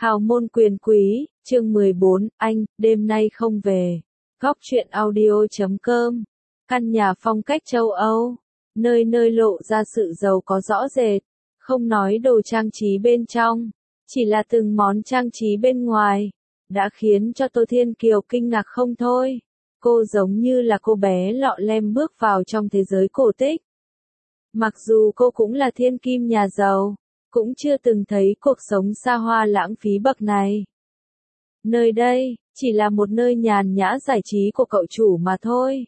Hào môn quyền quý, chương 14, anh, đêm nay không về. Góc truyện audio.com. Căn nhà phong cách châu Âu, nơi nơi lộ ra sự giàu có rõ rệt, không nói đồ trang trí bên trong, chỉ là từng món trang trí bên ngoài, đã khiến cho Tô Thiên Kiều kinh ngạc không thôi. Cô giống như là cô bé lọ lem bước vào trong thế giới cổ tích. Mặc dù cô cũng là thiên kim nhà giàu, cũng chưa từng thấy cuộc sống xa hoa lãng phí bậc này. Nơi đây, chỉ là một nơi nhàn nhã giải trí của cậu chủ mà thôi.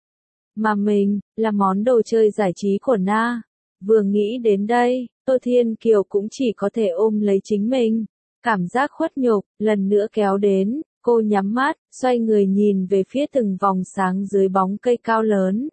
Mà mình, là món đồ chơi giải trí của Na. Vừa nghĩ đến đây, Tô Thiên Kiều cũng chỉ có thể ôm lấy chính mình. Cảm giác khuất nhục, lần nữa kéo đến, cô nhắm mắt, xoay người nhìn về phía từng vòng sáng dưới bóng cây cao lớn.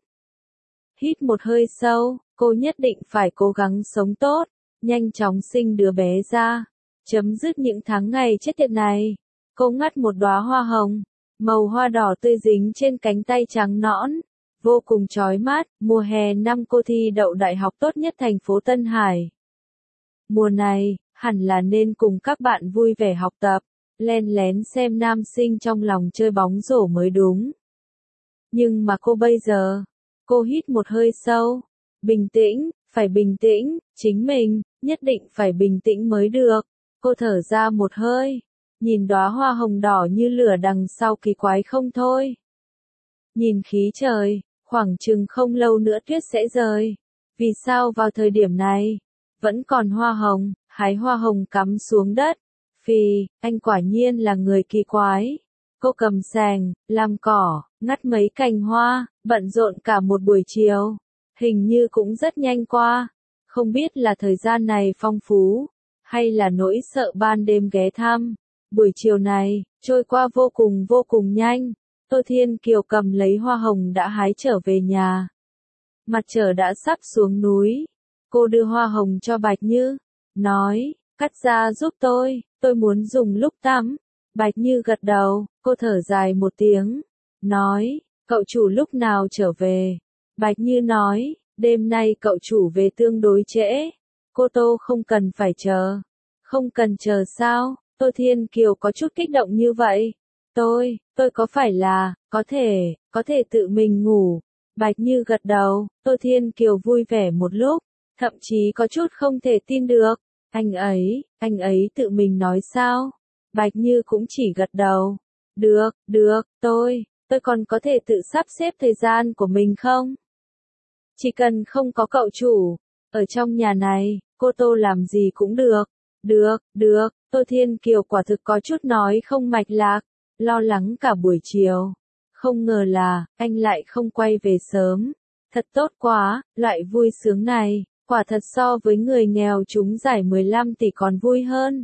Hít một hơi sâu, cô nhất định phải cố gắng sống tốt, nhanh chóng sinh đứa bé ra, chấm dứt những tháng ngày chết tiệt này. Cô ngắt một đóa hoa hồng, màu hoa đỏ tươi dính trên cánh tay trắng nõn, vô cùng chói mắt. Mùa hè năm cô thi đậu đại học tốt nhất thành phố Tân Hải. Mùa này, hẳn là nên cùng các bạn vui vẻ học tập, len lén xem nam sinh trong lòng chơi bóng rổ mới đúng. Nhưng mà cô bây giờ, cô hít một hơi sâu, bình tĩnh, phải bình tĩnh, chính mình, nhất định phải bình tĩnh mới được. Cô thở ra một hơi, nhìn đóa hoa hồng đỏ như lửa đằng sau kỳ quái không thôi. Nhìn khí trời, khoảng chừng không lâu nữa tuyết sẽ rơi. Vì sao vào thời điểm này, vẫn còn hoa hồng, hái hoa hồng cắm xuống đất. Phì, anh quả nhiên là người kỳ quái. Cô cầm xàng, làm cỏ, ngắt mấy cành hoa, bận rộn cả một buổi chiều. Hình như cũng rất nhanh qua. Không biết là thời gian này phong phú, hay là nỗi sợ ban đêm ghé thăm. Buổi chiều này, trôi qua vô cùng nhanh. Tô Thiên Kiều cầm lấy hoa hồng đã hái trở về nhà. Mặt trời đã sắp xuống núi. Cô đưa hoa hồng cho Bạch Như, nói, cắt ra giúp tôi muốn dùng lúc tắm. Bạch Như gật đầu, cô thở dài một tiếng, nói, cậu chủ lúc nào trở về? Bạch Như nói, đêm nay cậu chủ về tương đối trễ. Cô Tô không cần phải chờ. Không cần chờ sao? Tô Thiên Kiều có chút kích động như vậy. Tôi có phải là, có thể tự mình ngủ. Bạch Như gật đầu, Tô Thiên Kiều vui vẻ một lúc, thậm chí có chút không thể tin được. Anh ấy tự mình nói sao? Bạch Như cũng chỉ gật đầu. Được, tôi còn có thể tự sắp xếp thời gian của mình không? Chỉ cần không có cậu chủ, ở trong nhà này, cô Tô làm gì cũng được. Được, Tô Thiên Kiều quả thực có chút nói không mạch lạc, lo lắng cả buổi chiều. Không ngờ là, anh lại không quay về sớm. Thật tốt quá, loại vui sướng này, quả thật so với người nghèo trúng giải 15 tỷ còn vui hơn.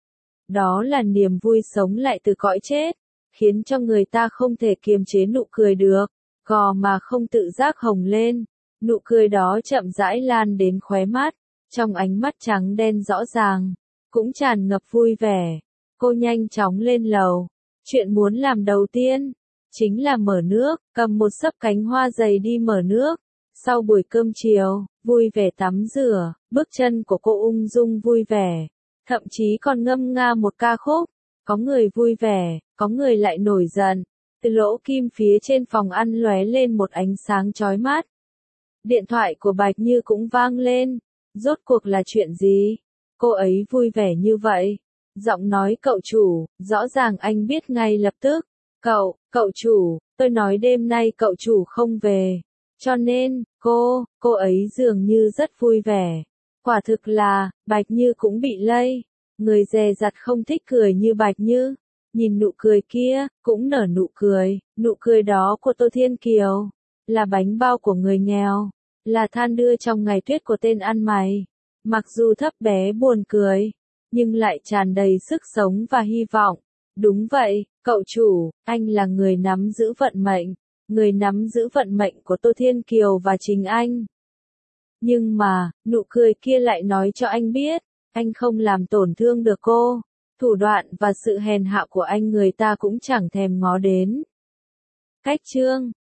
Đó là niềm vui sống lại từ cõi chết, khiến cho người ta không thể kiềm chế nụ cười được, gò mà không tự giác hồng lên. Nụ cười đó chậm rãi lan đến khóe mắt, trong ánh mắt trắng đen rõ ràng, cũng tràn ngập vui vẻ. Cô nhanh chóng lên lầu, chuyện muốn làm đầu tiên, chính là mở nước, cầm một xấp cánh hoa dày đi mở nước. Sau buổi cơm chiều, vui vẻ tắm rửa, bước chân của cô ung dung vui vẻ, thậm chí còn ngâm nga một ca khúc. Có người vui vẻ, có người lại nổi giận. Từ lỗ kim phía trên phòng ăn lóe lên một ánh sáng chói mắt. Điện thoại của Bạch Như cũng vang lên. Rốt cuộc là chuyện gì? Cô ấy vui vẻ như vậy. Giọng nói cậu chủ, rõ ràng anh biết ngay lập tức. Cậu chủ, tôi nói đêm nay cậu chủ không về. Cho nên, cô ấy dường như rất vui vẻ. Quả thực là, Bạch Như cũng bị lây. Người dè dặt không thích cười như Bạch Như. Nhìn nụ cười kia, cũng nở nụ cười đó của Tô Thiên Kiều. Là bánh bao của người nghèo. Là than đưa trong ngày tuyết của tên ăn mày. Mặc dù thấp bé buồn cười, nhưng lại tràn đầy sức sống và hy vọng. Đúng vậy, cậu chủ, anh là người nắm giữ vận mệnh. Người nắm giữ vận mệnh của Tô Thiên Kiều và chính anh. Nhưng mà, nụ cười kia lại nói cho anh biết, anh không làm tổn thương được cô. Thủ đoạn và sự hèn hạ của anh người ta cũng chẳng thèm ngó đến. Cách chương